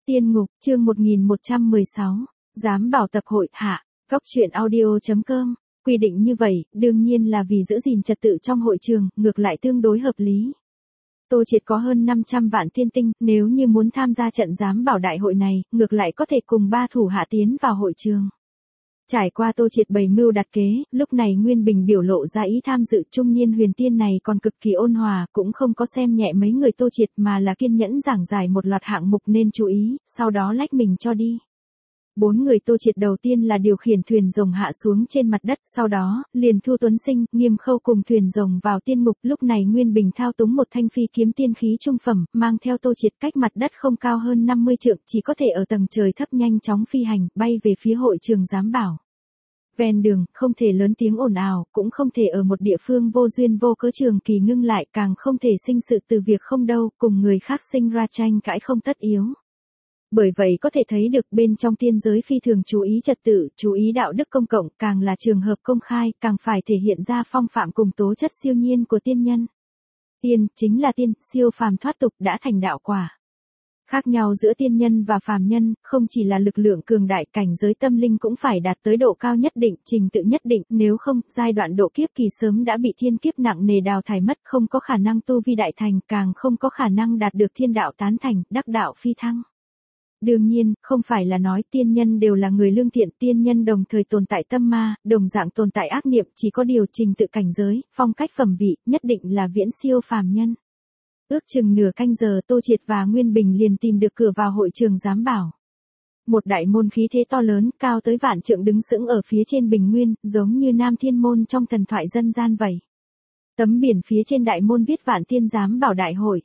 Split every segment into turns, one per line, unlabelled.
Tiên ngục, chương 1116, giám bảo tập hội hạ, góc truyện audio.com, quy định như vậy, đương nhiên là vì giữ gìn trật tự trong hội trường, ngược lại tương đối hợp lý. Tô Triệt có hơn 500 vạn tiên tinh, nếu như muốn tham gia trận giám bảo đại hội này, ngược lại có thể cùng ba thủ hạ tiến vào hội trường. Trải qua Tô Triệt bày mưu đặt kế, lúc này Nguyên Bình biểu lộ ra ý tham dự, trung niên huyền tiên này còn cực kỳ ôn hòa, cũng không có xem nhẹ mấy người Tô Triệt mà là kiên nhẫn giảng giải một loạt hạng mục nên chú ý, sau đó lách mình cho đi. 4 người Tô Triệt đầu tiên là điều khiển thuyền rồng hạ xuống trên mặt đất, sau đó, liền Thu Tuấn Sinh, Nghiêm Khâu cùng thuyền rồng vào tiên ngục, lúc này Nguyên Bình thao túng một thanh phi kiếm tiên khí trung phẩm, mang theo Tô Triệt cách mặt đất không cao hơn 50 trượng, chỉ có thể ở tầng trời thấp nhanh chóng phi hành, bay về phía hội trường giám bảo. Ven đường, không thể lớn tiếng ồn ào, cũng không thể ở một địa phương vô duyên vô cớ trường kỳ ngưng lại, càng không thể sinh sự từ việc không đâu, cùng người khác sinh ra tranh cãi không tất yếu. Bởi vậy có thể thấy được bên trong tiên giới phi thường chú ý trật tự, chú ý đạo đức công cộng, càng là trường hợp công khai, càng phải thể hiện ra phong phạm cùng tố chất siêu nhiên của tiên nhân. Tiên, chính là tiên, siêu phàm thoát tục đã thành đạo quả. Khác nhau giữa tiên nhân và phàm nhân, không chỉ là lực lượng cường đại, cảnh giới tâm linh cũng phải đạt tới độ cao nhất định, trình tự nhất định, nếu không, giai đoạn độ kiếp kỳ sớm đã bị thiên kiếp nặng nề đào thải mất, không có khả năng tu vi đại thành, càng không có khả năng đạt được thiên đạo tán thành, đắc đạo phi thăng. Đương nhiên, không phải là nói tiên nhân đều là người lương thiện, tiên nhân đồng thời tồn tại tâm ma, đồng dạng tồn tại ác niệm, chỉ có điều trình tự cảnh giới, phong cách phẩm vị, nhất định là viễn siêu phàm nhân. Ước chừng nửa canh giờ Tô Triệt và Nguyên Bình liền tìm được cửa vào hội trường giám bảo. Một đại môn khí thế to lớn, cao tới vạn trượng đứng sững ở phía trên bình nguyên, giống như Nam Thiên Môn trong thần thoại dân gian vậy. Tấm biển phía trên đại môn viết Vạn Tiên giám bảo đại hội.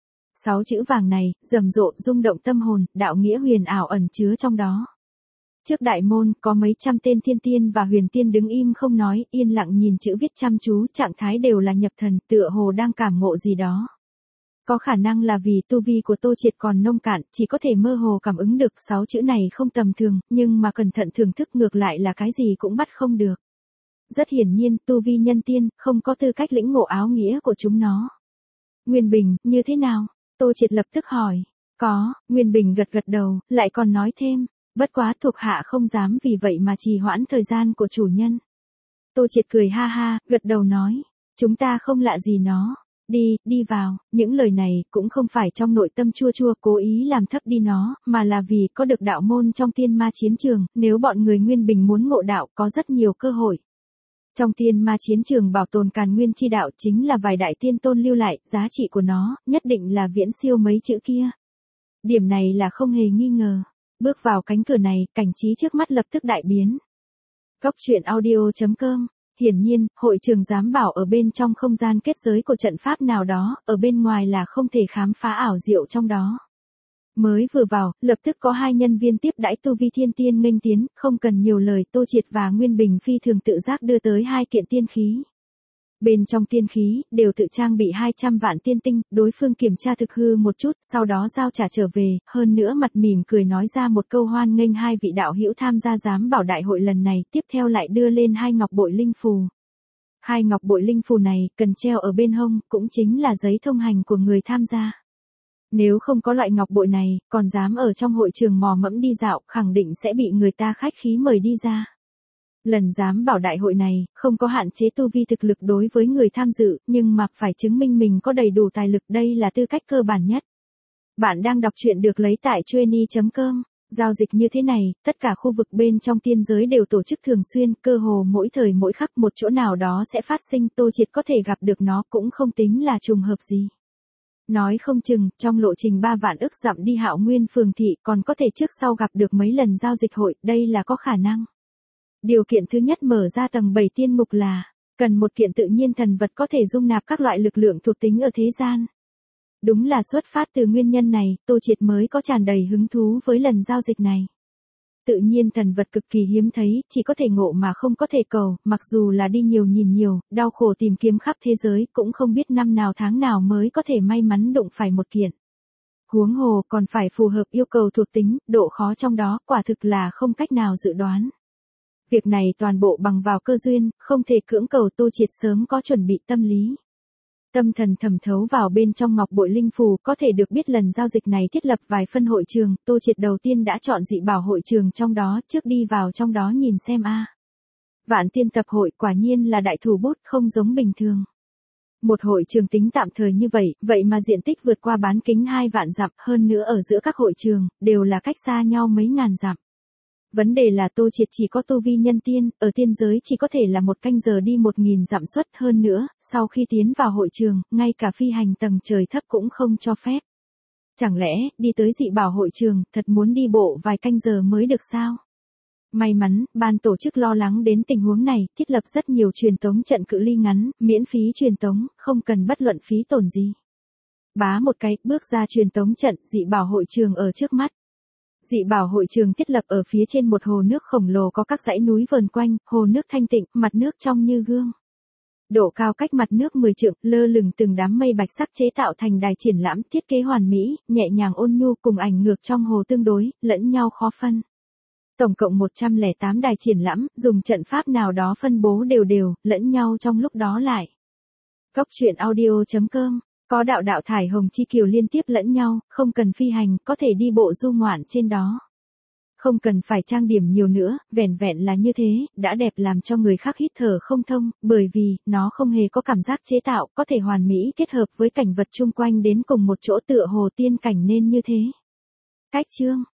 6 chữ vàng này, rầm rộ, rung động tâm hồn, đạo nghĩa huyền ảo ẩn chứa trong đó. Trước đại môn, có mấy trăm tên thiên tiên và huyền tiên đứng im không nói, yên lặng nhìn chữ viết chăm chú, trạng thái đều là nhập thần, tựa hồ đang cảm ngộ gì đó. Có khả năng là vì tu vi của Tô Triệt còn nông cạn, chỉ có thể mơ hồ cảm ứng được 6 chữ này không tầm thường, nhưng mà cẩn thận thưởng thức ngược lại là cái gì cũng bắt không được. Rất hiển nhiên, tu vi nhân tiên, không có tư cách lĩnh ngộ áo nghĩa của chúng nó. Nguyên Bình, như thế nào? Tô Triệt lập tức hỏi. Có, Nguyên Bình gật gật đầu, lại còn nói thêm, bất quá thuộc hạ không dám vì vậy mà trì hoãn thời gian của chủ nhân. Tô Triệt cười ha ha, gật đầu nói, chúng ta không lạ gì nó. Đi vào, những lời này cũng không phải trong nội tâm chua chua cố ý làm thấp đi nó, mà là vì có được đạo môn trong tiên ma chiến trường, nếu bọn người Nguyên Bình muốn ngộ đạo có rất nhiều cơ hội. Trong tiên ma chiến trường bảo tồn càn nguyên chi đạo chính là vài đại tiên tôn lưu lại, giá trị của nó, nhất định là viễn siêu mấy chữ kia. Điểm này là không hề nghi ngờ. Bước vào cánh cửa này, cảnh trí trước mắt lập tức đại biến. Góc truyện audio.com. Hiển nhiên, hội trường giám bảo ở bên trong không gian kết giới của trận pháp nào đó, ở bên ngoài là không thể khám phá ảo diệu trong đó. Mới vừa vào, lập tức có 2 nhân viên tiếp đãi tu vi thiên tiên nghênh tiến, không cần nhiều lời, Tô Triệt và Nguyên Bình phi thường tự giác đưa tới 2 kiện tiên khí. Bên trong tiên khí, đều tự trang bị 200 vạn tiên tinh, đối phương kiểm tra thực hư một chút, sau đó giao trả trở về, hơn nữa mặt mỉm cười nói ra một câu hoan nghênh 2 vị đạo hữu tham gia giám bảo đại hội lần này, tiếp theo lại đưa lên 2 ngọc bội linh phù. 2 ngọc bội linh phù này, cần treo ở bên hông, cũng chính là giấy thông hành của người tham gia. Nếu không có loại ngọc bội này, còn dám ở trong hội trường mò mẫm đi dạo, khẳng định sẽ bị người ta khách khí mời đi ra. Lần giám bảo đại hội này, không có hạn chế tu vi thực lực đối với người tham dự, nhưng mà phải chứng minh mình có đầy đủ tài lực, đây là tư cách cơ bản nhất. Bạn đang đọc truyện được lấy tại Chueny.com. Giao dịch như thế này, tất cả khu vực bên trong tiên giới đều tổ chức thường xuyên, cơ hồ mỗi thời mỗi khắc một chỗ nào đó sẽ phát sinh, Tô Triệt có thể gặp được nó cũng không tính là trùng hợp gì. Nói không chừng, trong lộ trình 3 vạn ức dặm đi Hạo Nguyên phường thị còn có thể trước sau gặp được mấy lần giao dịch hội, đây là có khả năng. Điều kiện thứ nhất mở ra tầng 7 tiên ngục là, cần một kiện tự nhiên thần vật có thể dung nạp các loại lực lượng thuộc tính ở thế gian. Đúng là xuất phát từ nguyên nhân này, Tô Triệt mới có tràn đầy hứng thú với lần giao dịch này. Tự nhiên thần vật cực kỳ hiếm thấy, chỉ có thể ngộ mà không có thể cầu, mặc dù là đi nhiều nhìn nhiều, đau khổ tìm kiếm khắp thế giới, cũng không biết năm nào tháng nào mới có thể may mắn đụng phải một kiện. Huống hồ còn phải phù hợp yêu cầu thuộc tính, độ khó trong đó, quả thực là không cách nào dự đoán. Việc này toàn bộ bằng vào cơ duyên, không thể cưỡng cầu, Tô Triệt sớm có chuẩn bị tâm lý. Tâm thần thẩm thấu vào bên trong ngọc bội linh phù, có thể được biết lần giao dịch này thiết lập vài phân hội trường, Tô Triệt đầu tiên đã chọn dị bảo hội trường trong đó, trước đi vào trong đó nhìn xem a. Vạn Tiên tập hội quả nhiên là đại thủ bút, không giống bình thường. Một hội trường tính tạm thời như vậy mà diện tích vượt qua bán kính 2 vạn dặm, hơn nữa ở giữa các hội trường, đều là cách xa nhau mấy ngàn dặm. Vấn đề là Tô Triệt chỉ có tu vi nhân tiên, ở tiên giới chỉ có thể là 1 canh giờ đi 1000 dặm suất, hơn nữa, sau khi tiến vào hội trường, ngay cả phi hành tầng trời thấp cũng không cho phép. Chẳng lẽ, đi tới dị bảo hội trường, thật muốn đi bộ vài canh giờ mới được sao? May mắn, ban tổ chức lo lắng đến tình huống này, thiết lập rất nhiều truyền tống trận cự ly ngắn, miễn phí truyền tống, không cần bất luận phí tổn gì. Bá một cái, bước ra truyền tống trận, dị bảo hội trường ở trước mắt. Dị bảo hội trường thiết lập ở phía trên một hồ nước khổng lồ có các dãy núi vờn quanh, hồ nước thanh tịnh, mặt nước trong như gương. Độ cao cách mặt nước 10 trượng, lơ lửng từng đám mây bạch sắc chế tạo thành đài triển lãm, thiết kế hoàn mỹ, nhẹ nhàng ôn nhu cùng ảnh ngược trong hồ tương đối, lẫn nhau khó phân. Tổng cộng 108 đài triển lãm, dùng trận pháp nào đó phân bố đều, lẫn nhau trong lúc đó lại. Góc truyện audio.com, có đạo thải hồng chi kiều liên tiếp lẫn nhau, không cần phi hành, có thể đi bộ du ngoạn trên đó. Không cần phải trang điểm nhiều nữa, vẻn vẹn là như thế, đã đẹp làm cho người khác hít thở không thông, bởi vì, nó không hề có cảm giác chế tạo, có thể hoàn mỹ kết hợp với cảnh vật chung quanh đến cùng một chỗ tựa hồ tiên cảnh nên như thế. Cách chương